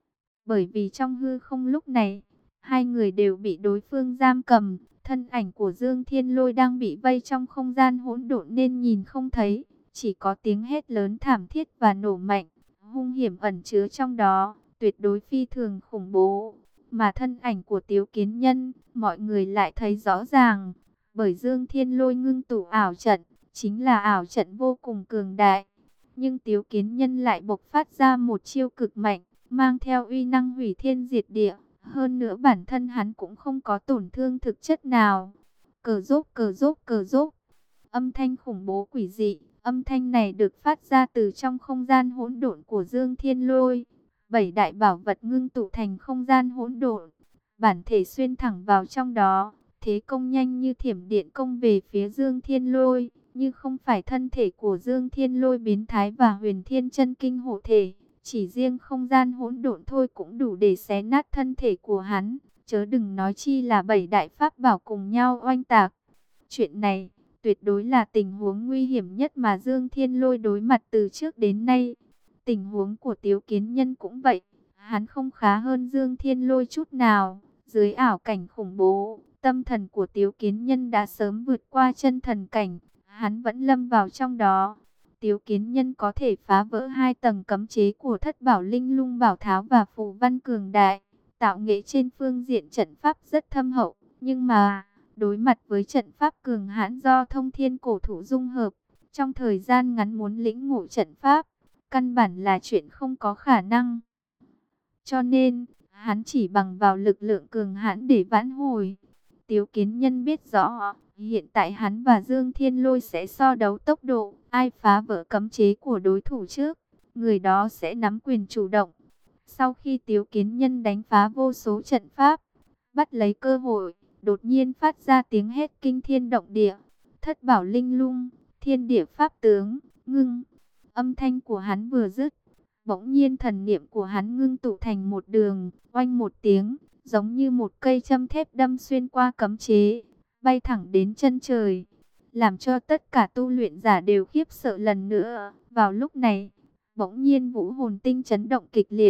Bởi vì trong hư không lúc này, hai người đều bị đối phương giam cầm. Thân ảnh của Dương Thiên Lôi đang bị vây trong không gian hỗn độn nên nhìn không thấy. Chỉ có tiếng hét lớn thảm thiết và nổ mạnh, hung hiểm ẩn chứa trong đó, tuyệt đối phi thường khủng bố. Mà thân ảnh của Tiếu Kiến Nhân, mọi người lại thấy rõ ràng. Bởi Dương Thiên Lôi ngưng tụ ảo trận, chính là ảo trận vô cùng cường đại. Nhưng Tiếu Kiến Nhân lại bộc phát ra một chiêu cực mạnh, mang theo uy năng hủy thiên diệt địa. Hơn nữa bản thân hắn cũng không có tổn thương thực chất nào. Cờ rốt, cờ rốt, cờ rốt. Âm thanh khủng bố quỷ dị. Âm thanh này được phát ra từ trong không gian hỗn độn của Dương Thiên Lôi. Bảy đại bảo vật ngưng tụ thành không gian hỗn độn. Bản thể xuyên thẳng vào trong đó. Thế công nhanh như thiểm điện công về phía Dương Thiên Lôi. Như không phải thân thể của Dương Thiên Lôi biến thái và huyền thiên chân kinh hộ thể. Chỉ riêng không gian hỗn độn thôi cũng đủ để xé nát thân thể của hắn. Chớ đừng nói chi là bảy đại pháp bảo cùng nhau oanh tạc. Chuyện này tuyệt đối là tình huống nguy hiểm nhất mà Dương Thiên Lôi đối mặt từ trước đến nay. Tình huống của Tiếu Kiến Nhân cũng vậy. Hắn không khá hơn Dương Thiên Lôi chút nào. Dưới ảo cảnh khủng bố, tâm thần của Tiếu Kiến Nhân đã sớm vượt qua chân thần cảnh. Hắn vẫn lâm vào trong đó. Tiếu Kiến Nhân có thể phá vỡ hai tầng cấm chế của Thất Bảo Linh Lung Bảo Tháo và Phù Văn cường đại. Tạo nghệ trên phương diện trận pháp rất thâm hậu. Nhưng mà, đối mặt với trận pháp cường hãn do Thông Thiên Cổ Thụ dung hợp, trong thời gian ngắn muốn lĩnh ngộ trận pháp, căn bản là chuyện không có khả năng. Cho nên, hắn chỉ bằng vào lực lượng cường hãn để vãn hồi. Tiếu Kiến Nhân biết rõ, hiện tại hắn và Dương Thiên Lôi sẽ so đấu tốc độ, ai phá vỡ cấm chế của đối thủ trước, người đó sẽ nắm quyền chủ động. Sau khi Tiếu Kiến Nhân đánh phá vô số trận pháp, bắt lấy cơ hội, đột nhiên phát ra tiếng hét kinh thiên động địa. Thất Bảo Linh Lung, thiên địa pháp tướng, ngưng. Âm thanh của hắn vừa dứt, bỗng nhiên thần niệm của hắn ngưng tụ thành một đường, oanh một tiếng, giống như một cây châm thép đâm xuyên qua cấm chế, bay thẳng đến chân trời, làm cho tất cả tu luyện giả đều khiếp sợ lần nữa. Vào lúc này, bỗng nhiên vũ hồn tinh chấn động kịch liệt,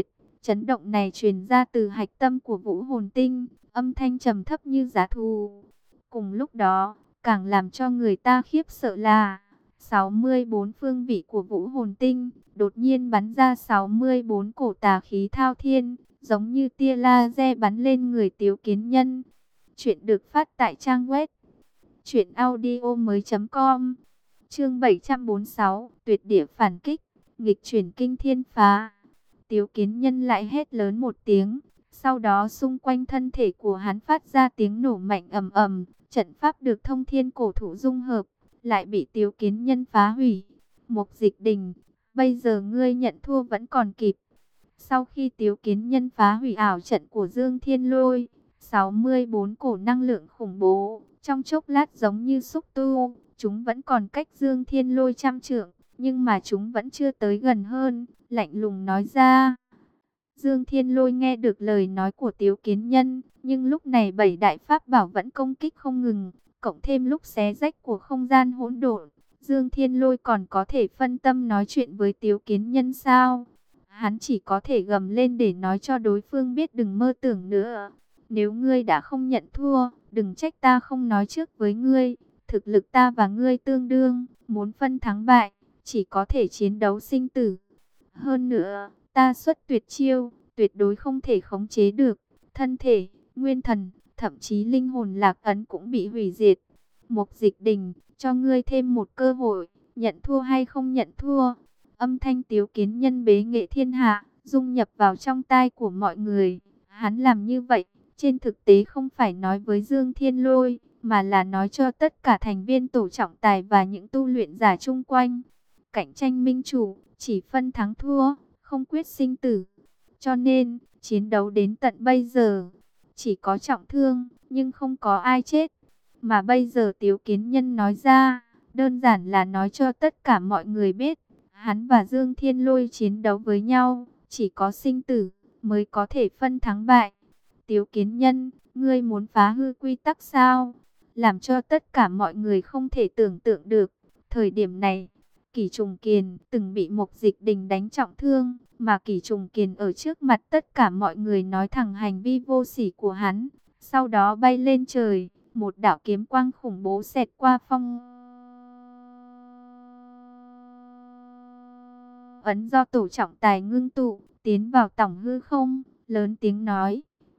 Chấn động này truyền ra từ hạch tâm của vũ hồn tinh, âm thanh trầm thấp như giá thú. Cùng lúc đó, càng làm cho người ta khiếp sợ là sáu mươi bốn phương vị của vũ hồn tinh đột nhiên bắn ra sáu mươi bốn cổ tà khí thao thiên, giống như tia laser bắn lên người Tiếu Kiến Nhân. Chuyện được phát tại trang web truyện audio mới chấm com. Chương bảy trăm bốn mươi sáu, tuyệt địa phản kích, nghịch chuyển kinh thiên phá. Tiếu Kiến Nhân lại hét lớn một tiếng, sau đó xung quanh thân thể của hắn phát ra tiếng nổ mạnh ầm ầm, trận pháp được thông thiên cổ thụ dung hợp, lại bị Tiếu Kiến Nhân phá hủy. Mục Dịch Đình, bây giờ ngươi nhận thua vẫn còn kịp. Sau khi Tiếu Kiến Nhân phá hủy ảo trận của Dương Thiên Lôi, sáu mươi bốn cổ năng lượng khủng bố, trong chốc lát giống như xúc tu, chúng vẫn còn cách Dương Thiên Lôi trăm trượng, nhưng mà chúng vẫn chưa tới gần hơn, lạnh lùng nói ra. Dương Thiên Lôi nghe được lời nói của Tiếu Kiến Nhân, nhưng lúc này bảy đại pháp bảo vẫn công kích không ngừng, cộng thêm lúc xé rách của không gian hỗn độn, Dương Thiên Lôi còn có thể phân tâm nói chuyện với Tiếu Kiến Nhân sao? Hắn chỉ có thể gầm lên để nói cho đối phương biết đừng mơ tưởng nữa. Nếu ngươi đã không nhận thua, đừng trách ta không nói trước với ngươi. Thực lực ta và ngươi tương đương, muốn phân thắng bại, chỉ có thể chiến đấu sinh tử. Hơn nữa, ta xuất tuyệt chiêu, tuyệt đối không thể khống chế được. Thân thể, nguyên thần, thậm chí linh hồn lạc ấn cũng bị hủy diệt. Mục Dịch Đình, cho ngươi thêm một cơ hội, nhận thua hay không nhận thua. Âm thanh Tiếu Kiến Nhân bế nghệ thiên hạ, dung nhập vào trong tai của mọi người. Hắn làm như vậy, trên thực tế không phải nói với Dương Thiên Lôi, mà là nói cho tất cả thành viên tổ trọng tài và những tu luyện giả chung quanh. Cạnh tranh minh chủ, chỉ phân thắng thua, không quyết sinh tử. Cho nên, chiến đấu đến tận bây giờ, chỉ có trọng thương, nhưng không có ai chết. Mà bây giờ Tiếu Kiến Nhân nói ra, đơn giản là nói cho tất cả mọi người biết, hắn và Dương Thiên Lôi chiến đấu với nhau, chỉ có sinh tử mới có thể phân thắng bại. Tiếu Kiến Nhân, ngươi muốn phá hư quy tắc sao? Làm cho tất cả mọi người không thể tưởng tượng được. Thời điểm này, Kỷ Trùng Kiền từng bị Mục Dịch Đình đánh trọng thương, mà Kỷ Trùng Kiền ở trước mặt tất cả mọi người nói thẳng hành vi vô sỉ của hắn. Sau đó bay lên trời, một đạo kiếm quang khủng bố xẹt qua phong ấn do tổ trọng tài ngưng tụ, tiến vào tổng hư không, lớn tiếng nói.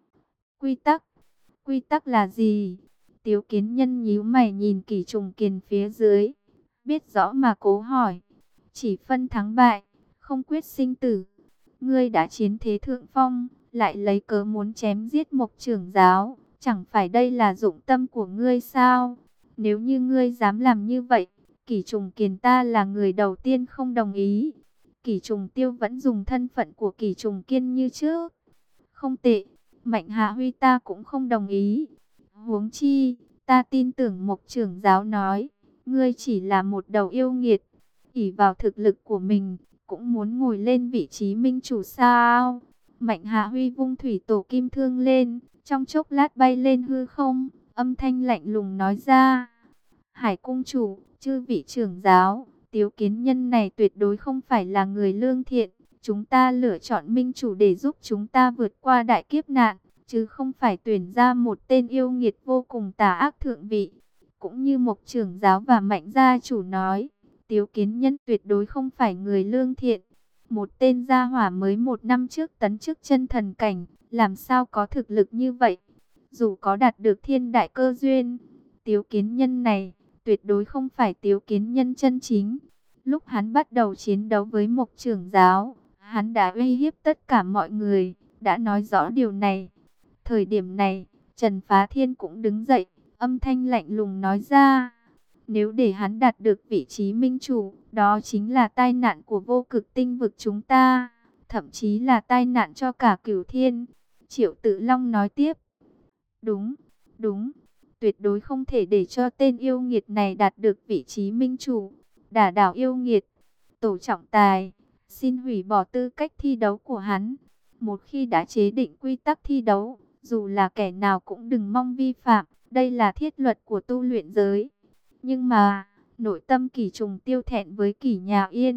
Quy tắc, quy tắc là gì? Tiếu Kiến Nhân nhíu mày nhìn Kỷ Trùng Kiền phía dưới, biết rõ mà cố hỏi. Chỉ phân thắng bại, không quyết sinh tử. Ngươi đã chiến thế thượng phong, lại lấy cớ muốn chém giết Mục trưởng giáo, chẳng phải đây là dụng tâm của ngươi sao? Nếu như ngươi dám làm như vậy, Kỷ Trùng Kiền ta là người đầu tiên không đồng ý. Kỷ Trùng Tiêu vẫn dùng thân phận của Kỷ Trùng Kiên như trước. Không tệ, Mạnh Hạ Huy ta cũng không đồng ý. Huống chi, ta tin tưởng Mục trưởng giáo nói, ngươi chỉ là một đầu yêu nghiệt, ỷ vào thực lực của mình, cũng muốn ngồi lên vị trí minh chủ sao? Mạnh Hạ Huy vung thủy tổ kim thương lên, trong chốc lát bay lên hư không, âm thanh lạnh lùng nói ra. Hải cung chủ, chư vị trưởng giáo, Tiếu Kiến Nhân này tuyệt đối không phải là người lương thiện. Chúng ta lựa chọn minh chủ để giúp chúng ta vượt qua đại kiếp nạn, chứ không phải tuyển ra một tên yêu nghiệt vô cùng tà ác thượng vị. Cũng như Mục trưởng giáo và Mạnh gia chủ nói, Tiếu Kiến Nhân tuyệt đối không phải người lương thiện. Một tên gia hỏa mới một năm trước tấn chức chân thần cảnh, làm sao có thực lực như vậy? Dù có đạt được thiên đại cơ duyên, Tiếu Kiến Nhân này tuyệt đối không phải Tiếu Kiến Nhân chân chính. Lúc hắn bắt đầu chiến đấu với Mục trưởng giáo, hắn đã uy hiếp tất cả mọi người, đã nói rõ điều này. Thời điểm này, Trần Phá Thiên cũng đứng dậy, âm thanh lạnh lùng nói ra. Nếu để hắn đạt được vị trí minh chủ, đó chính là tai nạn của vô cực tinh vực chúng ta, thậm chí là tai nạn cho cả cửu thiên. Triệu Tự Long nói tiếp. Đúng, đúng, tuyệt đối không thể để cho tên yêu nghiệt này đạt được vị trí minh chủ. Đả đảo yêu nghiệt, tổ trọng tài, xin hủy bỏ tư cách thi đấu của hắn. Một khi đã chế định quy tắc thi đấu, dù là kẻ nào cũng đừng mong vi phạm, đây là thiết luật của tu luyện giới. Nhưng mà, nội tâm Kỷ Trùng Tiêu thẹn với Kỷ Nhà Yên, thời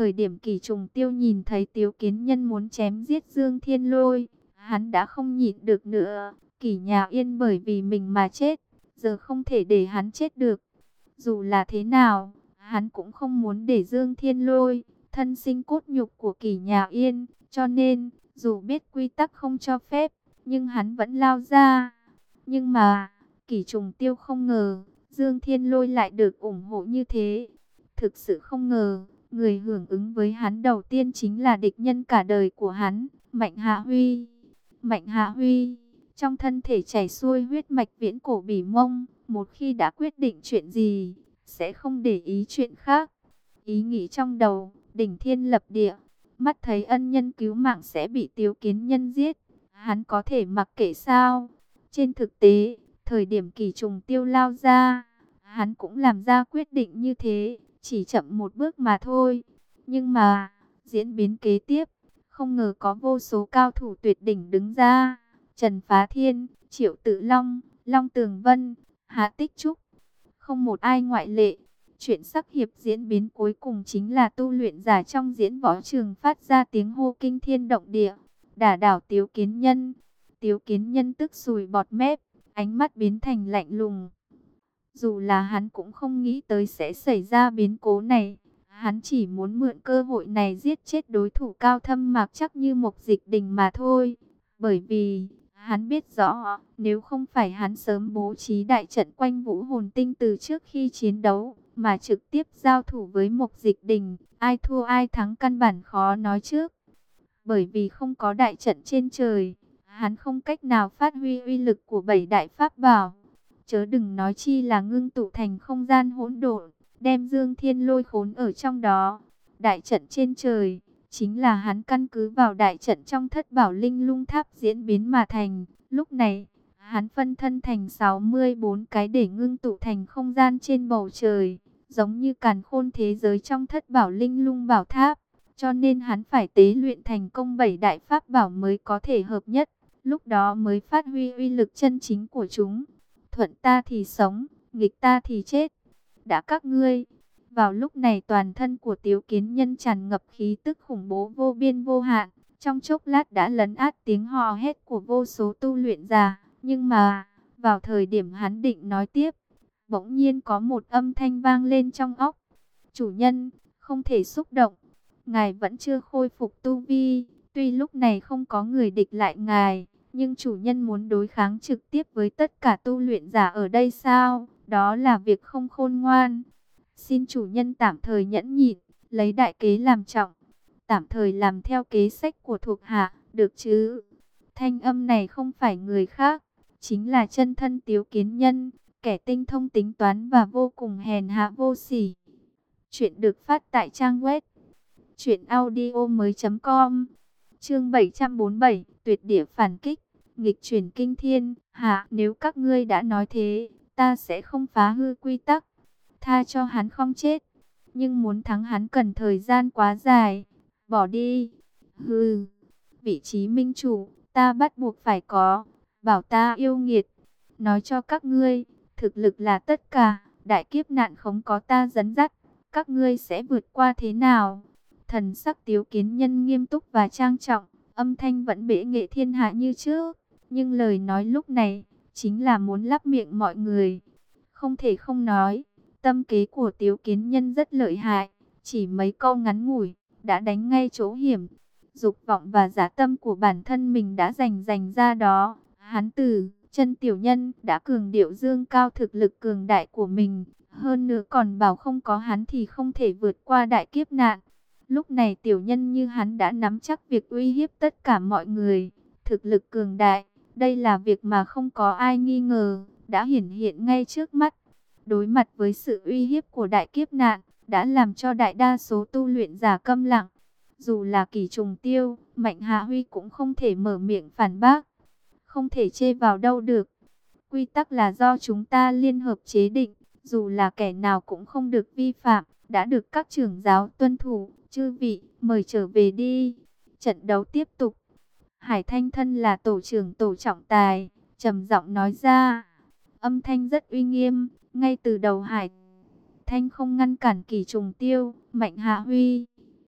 Thời điểm Kỷ Trùng Tiêu nhìn thấy Tiếu Kiến Nhân muốn chém giết Dương Thiên Lôi, hắn đã không nhịn được nữa. Kỷ Nhà Yên bởi vì mình mà chết, giờ không thể để hắn chết được. Dù là thế nào, hắn cũng không muốn để Dương Thiên Lôi thân sinh cốt nhục của Kỷ Nhà Yên, cho nên dù biết quy tắc không cho phép, nhưng hắn vẫn lao ra. Nhưng mà Kỷ Trùng Tiêu không ngờ Dương Thiên Lôi lại được ủng hộ như thế. Thực sự không ngờ, người hưởng ứng với hắn đầu tiên chính là địch nhân cả đời của hắn, Mạnh Hạ Huy. Mạnh Hạ Huy, trong thân thể chảy xuôi huyết mạch viễn cổ Bỉ Mông, một khi đã quyết định chuyện gì, sẽ không để ý chuyện khác. Ý nghĩ trong đầu, đỉnh thiên lập địa, mắt thấy ân nhân cứu mạng sẽ bị Tiếu Kiến Nhân giết, hắn có thể mặc kệ sao? Trên thực tế, thời điểm Kỷ Trùng Tiêu lao ra, hắn cũng làm ra quyết định như thế, chỉ chậm một bước mà thôi. Nhưng mà, diễn biến kế tiếp, không ngờ có vô số cao thủ tuyệt đỉnh đứng ra. Trần Phá Thiên, Triệu Tự Long, Long Tường Vân, Hạ Tích Trúc, không một ai ngoại lệ. Chuyện sắc hiệp diễn biến cuối cùng chính là tu luyện giả trong diễn võ trường phát ra tiếng hô kinh thiên động địa, đả đảo Tiếu Kiến Nhân. Tiếu Kiến Nhân tức sùi bọt mép, ánh mắt biến thành lạnh lùng. Dù là hắn cũng không nghĩ tới sẽ xảy ra biến cố này. Hắn chỉ muốn mượn cơ hội này giết chết đối thủ cao thâm mạc chắc như Mộc Dịch Đình mà thôi. Bởi vì, hắn biết rõ, nếu không phải hắn sớm bố trí đại trận quanh Vũ Hồn Tinh từ trước khi chiến đấu, mà trực tiếp giao thủ với Mộc Dịch Đình, ai thua ai thắng căn bản khó nói trước. Bởi vì không có đại trận trên trời, hắn không cách nào phát huy uy lực của bảy đại pháp bảo. Chớ đừng nói chi là ngưng tụ thành không gian hỗn độn, đem Dương Thiên Lôi khốn ở trong đó. Đại trận trên trời, chính là hắn căn cứ vào đại trận trong Thất Bảo Linh Lung Tháp diễn biến mà thành. Lúc này, hắn phân thân thành sáu mươi bốn cái để ngưng tụ thành không gian trên bầu trời, giống như càn khôn thế giới trong Thất Bảo Linh Lung Bảo Tháp. Cho nên hắn phải tế luyện thành công bảy đại pháp bảo mới có thể hợp nhất, lúc đó mới phát huy uy lực chân chính của chúng. Thuận ta thì sống, nghịch ta thì chết. Đã các ngươi. Vào lúc này toàn thân của Tiếu Kiến Nhân tràn ngập khí tức khủng bố vô biên vô hạn, trong chốc lát đã lấn át tiếng hò hét của vô số tu luyện giả. Nhưng mà, vào thời điểm hắn định nói tiếp, bỗng nhiên có một âm thanh vang lên trong óc. Chủ nhân, không thể xúc động. Ngài vẫn chưa khôi phục tu vi, tuy lúc này không có người địch lại ngài, nhưng chủ nhân muốn đối kháng trực tiếp với tất cả tu luyện giả ở đây sao? Đó là việc không khôn ngoan. Xin chủ nhân tạm thời nhẫn nhịn, lấy đại kế làm trọng, tạm thời làm theo kế sách của thuộc hạ, được chứ? Thanh âm này không phải người khác, chính là chân thân Tiếu Kiến Nhân, kẻ tinh thông tính toán và vô cùng hèn hạ vô sỉ. Chuyện được phát tại trang web truyện audio mới chấm com. Chương bảy trăm bốn mươi bảy, tuyệt địa phản kích, nghịch chuyển kinh thiên. Hạ, nếu các ngươi đã nói thế, ta sẽ không phá hư quy tắc, tha cho hắn không chết. Nhưng muốn thắng hắn cần thời gian quá dài. Bỏ đi. Hừ, vị trí minh chủ, ta bắt buộc phải có. Bảo ta yêu nghiệt. Nói cho các ngươi, thực lực là tất cả. Đại kiếp nạn không có ta dẫn dắt, các ngươi sẽ vượt qua thế nào? Thần sắc Tiếu Kiến Nhân nghiêm túc và trang trọng, âm thanh vẫn bệ nghệ thiên hạ như trước, nhưng lời nói lúc này chính là muốn lắp miệng mọi người. Không thể không nói, tâm kế của Tiếu Kiến Nhân rất lợi hại, chỉ mấy câu ngắn ngủi đã đánh ngay chỗ hiểm. Dục vọng và dã tâm của bản thân mình đã dành dành ra đó. Hắn từ chân tiểu nhân đã cường điệu dương cao thực lực cường đại của mình, hơn nữa còn bảo không có hắn thì không thể vượt qua đại kiếp nạn. Lúc này tiểu nhân như hắn đã nắm chắc việc uy hiếp tất cả mọi người. Thực lực cường đại, đây là việc mà không có ai nghi ngờ, đã hiển hiện ngay trước mắt. Đối mặt với sự uy hiếp của đại kiếp nạn, đã làm cho đại đa số tu luyện giả câm lặng. Dù là Kỷ Trùng Tiêu, Mạnh Hạ Huy cũng không thể mở miệng phản bác. Không thể chê vào đâu được. Quy tắc là do chúng ta liên hợp chế định, dù là kẻ nào cũng không được vi phạm, đã được các trưởng giáo tuân thủ. Chư vị, mời trở về đi. Trận đấu tiếp tục. Hải Thanh thân là tổ trưởng tổ trọng tài, trầm giọng nói ra. Âm thanh rất uy nghiêm, ngay từ đầu Hải Thanh không ngăn cản Kỷ Trùng Tiêu, Mạnh Hạ Huy.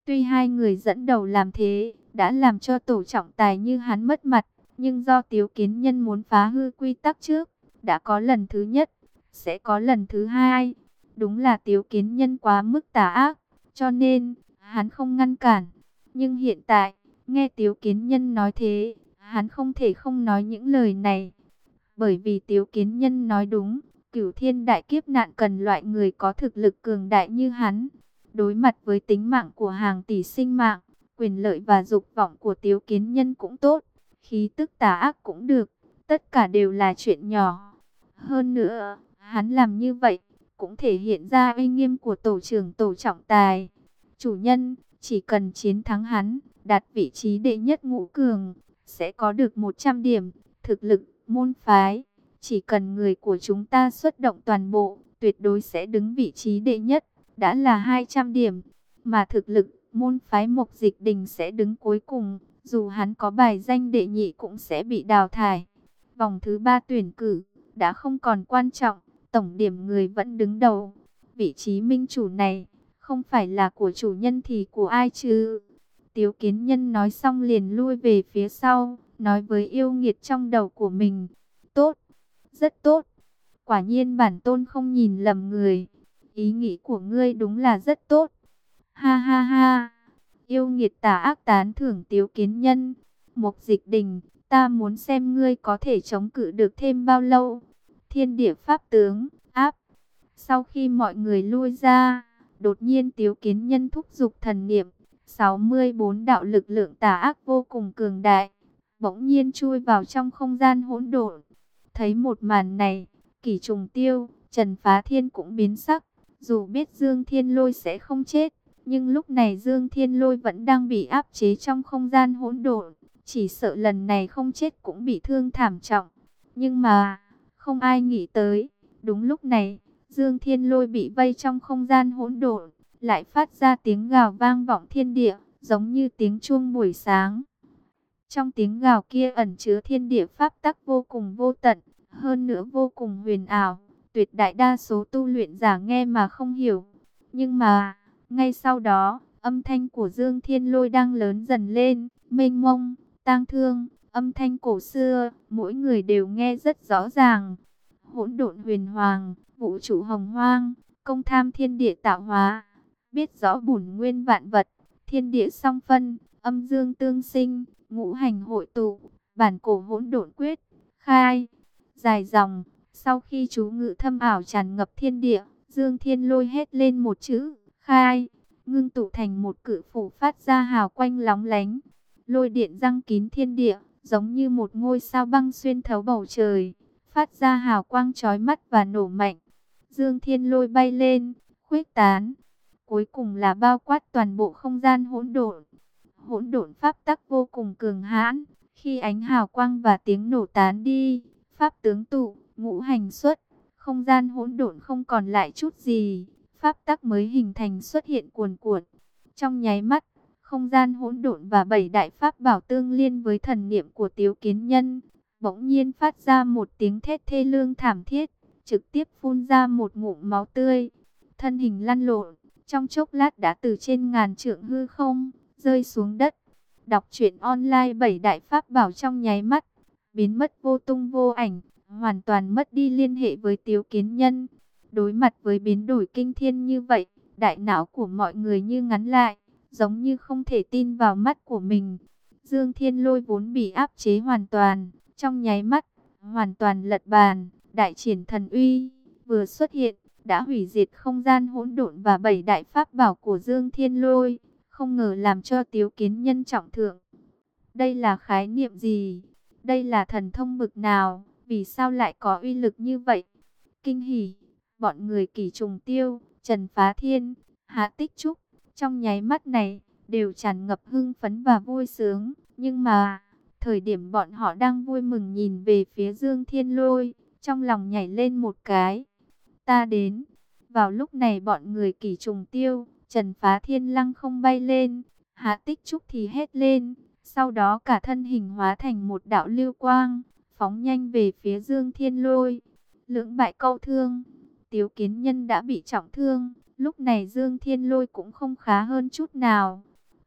Tuy hai người dẫn đầu làm thế, đã làm cho tổ trọng tài như hắn mất mặt, nhưng do Tiếu Kiến Nhân muốn phá hư quy tắc trước, đã có lần thứ nhất, sẽ có lần thứ hai. Đúng là Tiếu Kiến Nhân quá mức tà ác, cho nên, hắn không ngăn cản. Nhưng hiện tại, nghe Tiếu Kiến Nhân nói thế, hắn không thể không nói những lời này. Bởi vì Tiếu Kiến Nhân nói đúng, Cửu Thiên đại kiếp nạn cần loại người có thực lực cường đại như hắn. Đối mặt với tính mạng của hàng tỷ sinh mạng, quyền lợi và dục vọng của Tiếu Kiến Nhân cũng tốt, khí tức tà ác cũng được, tất cả đều là chuyện nhỏ. Hơn nữa, hắn làm như vậy, cũng thể hiện ra uy nghiêm của tổ trưởng tổ trọng tài. Chủ nhân, chỉ cần chiến thắng hắn, đạt vị trí đệ nhất ngũ cường, sẽ có được một trăm điểm, thực lực, môn phái. Chỉ cần người của chúng ta xuất động toàn bộ, tuyệt đối sẽ đứng vị trí đệ nhất, đã là hai trăm điểm. Mà thực lực, môn phái Mộc Dịch Đình sẽ đứng cuối cùng, dù hắn có bài danh đệ nhị cũng sẽ bị đào thải. Vòng thứ ba tuyển cử, đã không còn quan trọng, tổng điểm người vẫn đứng đầu. Vị trí minh chủ này, không phải là của chủ nhân thì của ai chứ? Tiếu Kiến Nhân nói xong liền lui về phía sau, nói với yêu nghiệt trong đầu của mình. Tốt, rất tốt. Quả nhiên bản tôn không nhìn lầm người. Ý nghĩ của ngươi đúng là rất tốt. Ha ha ha. Yêu nghiệt tà ác tán thưởng Tiếu Kiến Nhân. Mộc Dịch Đình, ta muốn xem ngươi có thể chống cự được thêm bao lâu. Thiên địa pháp tướng, áp. Sau khi mọi người lui ra, đột nhiên Tiếu Kiến Nhân thúc giục thần niệm. sáu mươi bốn đạo lực lượng tà ác vô cùng cường đại, bỗng nhiên chui vào trong không gian hỗn độn. Thấy một màn này, Kỷ Trùng Tiêu, Trần Phá Thiên cũng biến sắc. Dù biết Dương Thiên Lôi sẽ không chết, nhưng lúc này Dương Thiên Lôi vẫn đang bị áp chế trong không gian hỗn độn, chỉ sợ lần này không chết cũng bị thương thảm trọng. Nhưng mà, không ai nghĩ tới, đúng lúc này, Dương Thiên Lôi bị vây trong không gian hỗn độn, lại phát ra tiếng gào vang vọng thiên địa, giống như tiếng chuông buổi sáng. Trong tiếng gào kia ẩn chứa thiên địa pháp tắc vô cùng vô tận, hơn nữa vô cùng huyền ảo, tuyệt đại đa số tu luyện giả nghe mà không hiểu. Nhưng mà, ngay sau đó, âm thanh của Dương Thiên Lôi đang lớn dần lên, mênh mông, tang thương, âm thanh cổ xưa, mỗi người đều nghe rất rõ ràng. Hỗn độn huyền hoàng, vũ trụ hồng hoang, công tham thiên địa tạo hóa, biết rõ bổn nguyên vạn vật, thiên địa song phân, âm dương tương sinh, ngũ hành hội tụ, bản cổ hỗn độn quyết, khai, dài dòng. Sau khi chú ngự thâm ảo tràn ngập thiên địa, Dương Thiên Lôi hét lên một chữ, khai, ngưng tụ thành một cự phủ phát ra hào quanh lóng lánh. Lôi điện răng kín thiên địa, giống như một ngôi sao băng xuyên thấu bầu trời, phát ra hào quang chói mắt và nổ mạnh. Dương Thiên Lôi bay lên, khuếch tán, cuối cùng là bao quát toàn bộ không gian hỗn độn. Hỗn độn pháp tắc vô cùng cường hãn, khi ánh hào quang và tiếng nổ tán đi, pháp tướng tụ, ngũ hành xuất, không gian hỗn độn không còn lại chút gì, pháp tắc mới hình thành xuất hiện cuồn cuộn. Trong nháy mắt, không gian hỗn độn và bảy đại pháp bảo tương liên với thần niệm của Tiếu Kiến Nhân, bỗng nhiên phát ra một tiếng thét thê lương thảm thiết, trực tiếp phun ra một ngụm máu tươi. Thân hình lăn lộn, trong chốc lát đã từ trên ngàn trượng hư không rơi xuống đất. Đọc truyện online bảy đại pháp bảo trong nháy mắt biến mất vô tung vô ảnh, hoàn toàn mất đi liên hệ với Tiếu Kiến Nhân. Đối mặt với biến đổi kinh thiên như vậy, đại não của mọi người như ngắn lại, giống như không thể tin vào mắt của mình. Dương Thiên Lôi vốn bị áp chế hoàn toàn, trong nháy mắt hoàn toàn lật bàn, đại triển thần uy vừa xuất hiện đã hủy diệt không gian hỗn độn và bảy đại pháp bảo của Dương Thiên Lôi, không ngờ làm cho Tiếu Kiến Nhân trọng thượng. Đây là khái niệm gì? Đây là thần thông bực nào? Vì sao lại có uy lực như vậy? Kinh hỉ, bọn người Kỷ Trùng Tiêu, Trần Phá Thiên, Hạ Tích Trúc, trong nháy mắt này, đều tràn ngập hưng phấn và vui sướng. Nhưng mà, thời điểm bọn họ đang vui mừng nhìn về phía Dương Thiên Lôi, trong lòng nhảy lên một cái. Ta đến. Vào lúc này bọn người Kỷ Trùng Tiêu, Trần Phá Thiên lăng không bay lên, Hạ Tích Trúc thì hét lên. Sau đó cả thân hình hóa thành một đạo lưu quang, phóng nhanh về phía Dương Thiên Lôi. Lưỡng bại câu thương, Tiếu Kiến Nhân đã bị trọng thương, lúc này Dương Thiên Lôi cũng không khá hơn chút nào.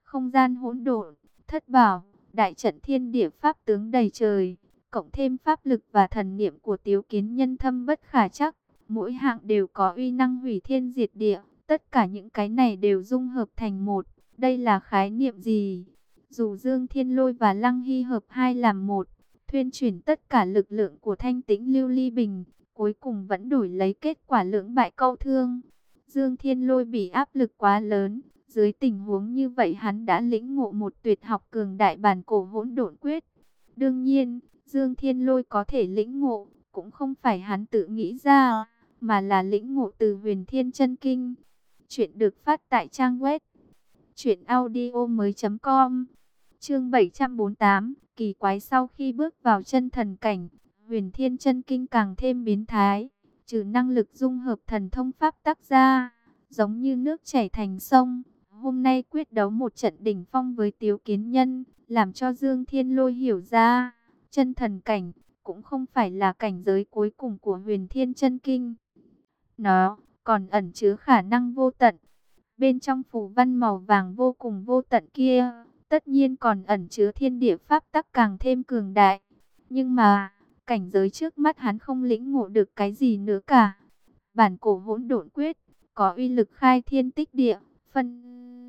không gian hỗn độn, thất bảo, đại trận thiên địa pháp tướng đầy trời, cộng thêm pháp lực và thần niệm của Tiếu Kiến Nhân thâm bất khả trắc, mỗi hạng đều có uy năng hủy thiên diệt địa, tất cả những cái này đều dung hợp thành một. Đây là khái niệm gì? Dù Dương Thiên Lôi và Lăng Hy hợp hai làm một, thuyên chuyển tất cả lực lượng của Thanh Tĩnh Lưu Ly Bình, cuối cùng vẫn đổi lấy kết quả lưỡng bại câu thương. Dương Thiên Lôi bị áp lực quá lớn, dưới tình huống như vậy hắn đã lĩnh ngộ một tuyệt học cường đại bản cổ hỗn độn quyết. Đương nhiên, Dương Thiên Lôi có thể lĩnh ngộ, cũng không phải hắn tự nghĩ ra, mà là lĩnh ngộ từ Huyền Thiên Chân Kinh. Chuyện được phát tại trang web truyện audio mới chấm com. Chương bảy trăm bốn mươi tám, kỳ quái. Sau khi bước vào chân thần cảnh, Huyền Thiên Chân Kinh càng thêm biến thái, trừ năng lực dung hợp thần thông pháp tắc ra, giống như nước chảy thành sông. Hôm nay quyết đấu một trận đỉnh phong với Tiếu Kiến Nhân, làm cho Dương Thiên Lôi hiểu ra, chân thần cảnh cũng không phải là cảnh giới cuối cùng của Huyền Thiên Chân Kinh. Nó còn ẩn chứa khả năng vô tận. Bên trong phù văn màu vàng vô cùng vô tận kia, tất nhiên còn ẩn chứa thiên địa pháp tắc càng thêm cường đại. Nhưng mà, cảnh giới trước mắt hắn không lĩnh ngộ được cái gì nữa cả. Bản cổ hỗn độn quyết có uy lực khai thiên tích địa, phân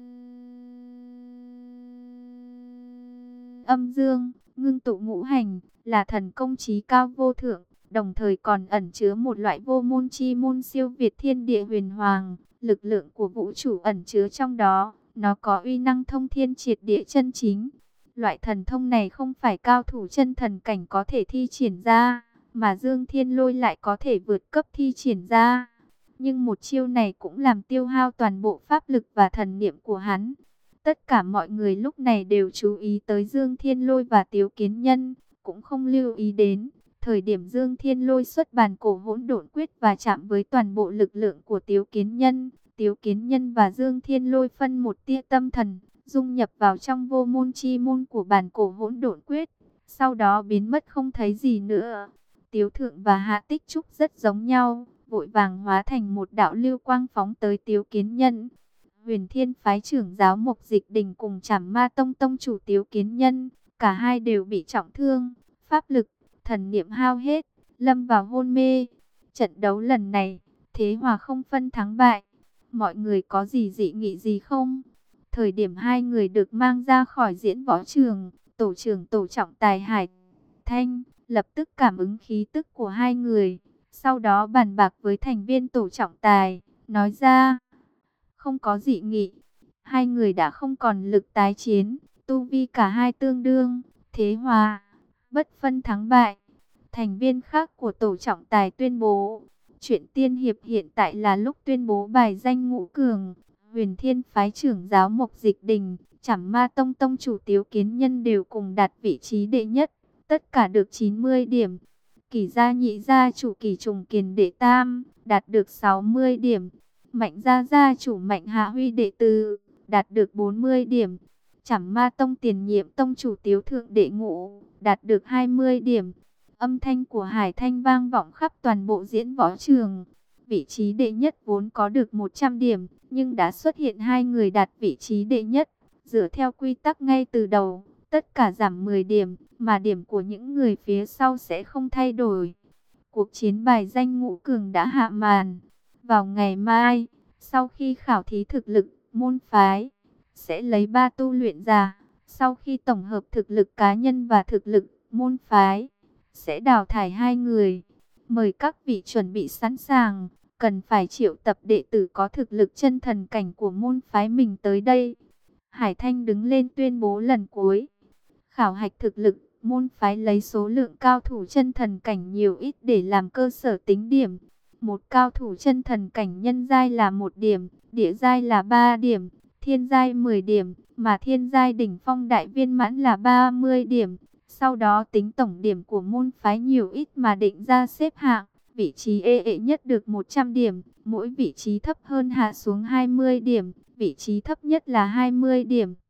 âm dương, ngưng tụ ngũ hành, là thần công chí cao vô thượng, đồng thời còn ẩn chứa một loại vô môn chi môn siêu việt thiên địa huyền hoàng, lực lượng của vũ trụ ẩn chứa trong đó, nó có uy năng thông thiên triệt địa chân chính. Loại thần thông này không phải cao thủ chân thần cảnh có thể thi triển ra, mà Dương Thiên Lôi lại có thể vượt cấp thi triển ra. Nhưng một chiêu này cũng làm tiêu hao toàn bộ pháp lực và thần niệm của hắn. Tất cả mọi người lúc này đều chú ý tới Dương Thiên Lôi và Tiếu Kiến Nhân, cũng không lưu ý đến thời điểm Dương Thiên Lôi xuất bản cổ hỗn độn quyết và chạm với toàn bộ lực lượng của Tiếu Kiến Nhân. Tiếu Kiến Nhân và Dương Thiên Lôi phân một tia tâm thần, dung nhập vào trong vô môn chi môn của bản cổ hỗn độn quyết, sau đó biến mất không thấy gì nữa. Tiếu Thượng và Hạ Tích Trúc rất giống nhau, vội vàng hóa thành một đạo lưu quang phóng tới Tiếu Kiến Nhân. Huyền Thiên phái trưởng giáo Mộc Dịch Đình cùng Trảm Ma Tông tông chủ Tiếu Kiến Nhân, cả hai đều bị trọng thương, pháp lực, thần niệm hao hết, lâm vào hôn mê. Trận đấu lần này, thế hòa không phân thắng bại. Mọi người có gì dị nghị gì không? Thời điểm hai người được mang ra khỏi diễn võ trường, tổ trưởng tổ trọng tài Hải Thanh lập tức cảm ứng khí tức của hai người, sau đó bàn bạc với thành viên tổ trọng tài, nói ra không có dị nghị. Hai người đã không còn lực tái chiến, tu vi cả hai tương đương, thế hòa, bất phân thắng bại. Thành viên khác của tổ trọng tài tuyên bố, chuyện tiên hiệp hiện tại là lúc tuyên bố bài danh ngũ cường. Huyền Thiên phái trưởng giáo Mộc Dịch Đình, Trảm Ma Tông tông chủ Tiếu Kiến Nhân đều cùng đạt vị trí đệ nhất, tất cả được chín mươi điểm. Kỷ gia nhị gia chủ Kỷ Trùng Kiền đệ tam, đạt được sáu mươi điểm. Mạnh gia gia chủ Mạnh Hạ Huy đệ tứ, đạt được bốn mươi điểm. Trảm Ma Tông tiền nhiệm tông chủ Tiếu Thượng đệ ngũ, đạt được hai mươi điểm. Âm thanh của Hải Thanh vang vọng khắp toàn bộ diễn võ trường. Vị trí đệ nhất vốn có được một trăm điểm, nhưng đã xuất hiện hai người đạt vị trí đệ nhất. Dựa theo quy tắc ngay từ đầu, tất cả giảm mười điểm, mà điểm của những người phía sau sẽ không thay đổi. Cuộc chiến bài danh ngũ cường đã hạ màn. Vào ngày mai, sau khi khảo thí thực lực, môn phái sẽ lấy ba tu luyện giả. Sau khi tổng hợp thực lực cá nhân và thực lực, môn phái sẽ đào thải hai người. Mời các vị chuẩn bị sẵn sàng, cần phải triệu tập đệ tử có thực lực chân thần cảnh của môn phái mình tới đây. Hải Thanh đứng lên tuyên bố lần cuối. Khảo hạch thực lực, môn phái lấy số lượng cao thủ chân thần cảnh nhiều ít để làm cơ sở tính điểm. Một cao thủ chân thần cảnh nhân giai là một điểm, địa giai là ba điểm, thiên giai mười điểm, mà thiên giai đỉnh phong đại viên mãn là ba mươi điểm. Sau đó tính tổng điểm của môn phái nhiều ít mà định ra xếp hạng. Vị trí ê ệ nhất được một trăm điểm, mỗi vị trí thấp hơn hạ xuống hai mươi điểm, vị trí thấp nhất là hai mươi điểm.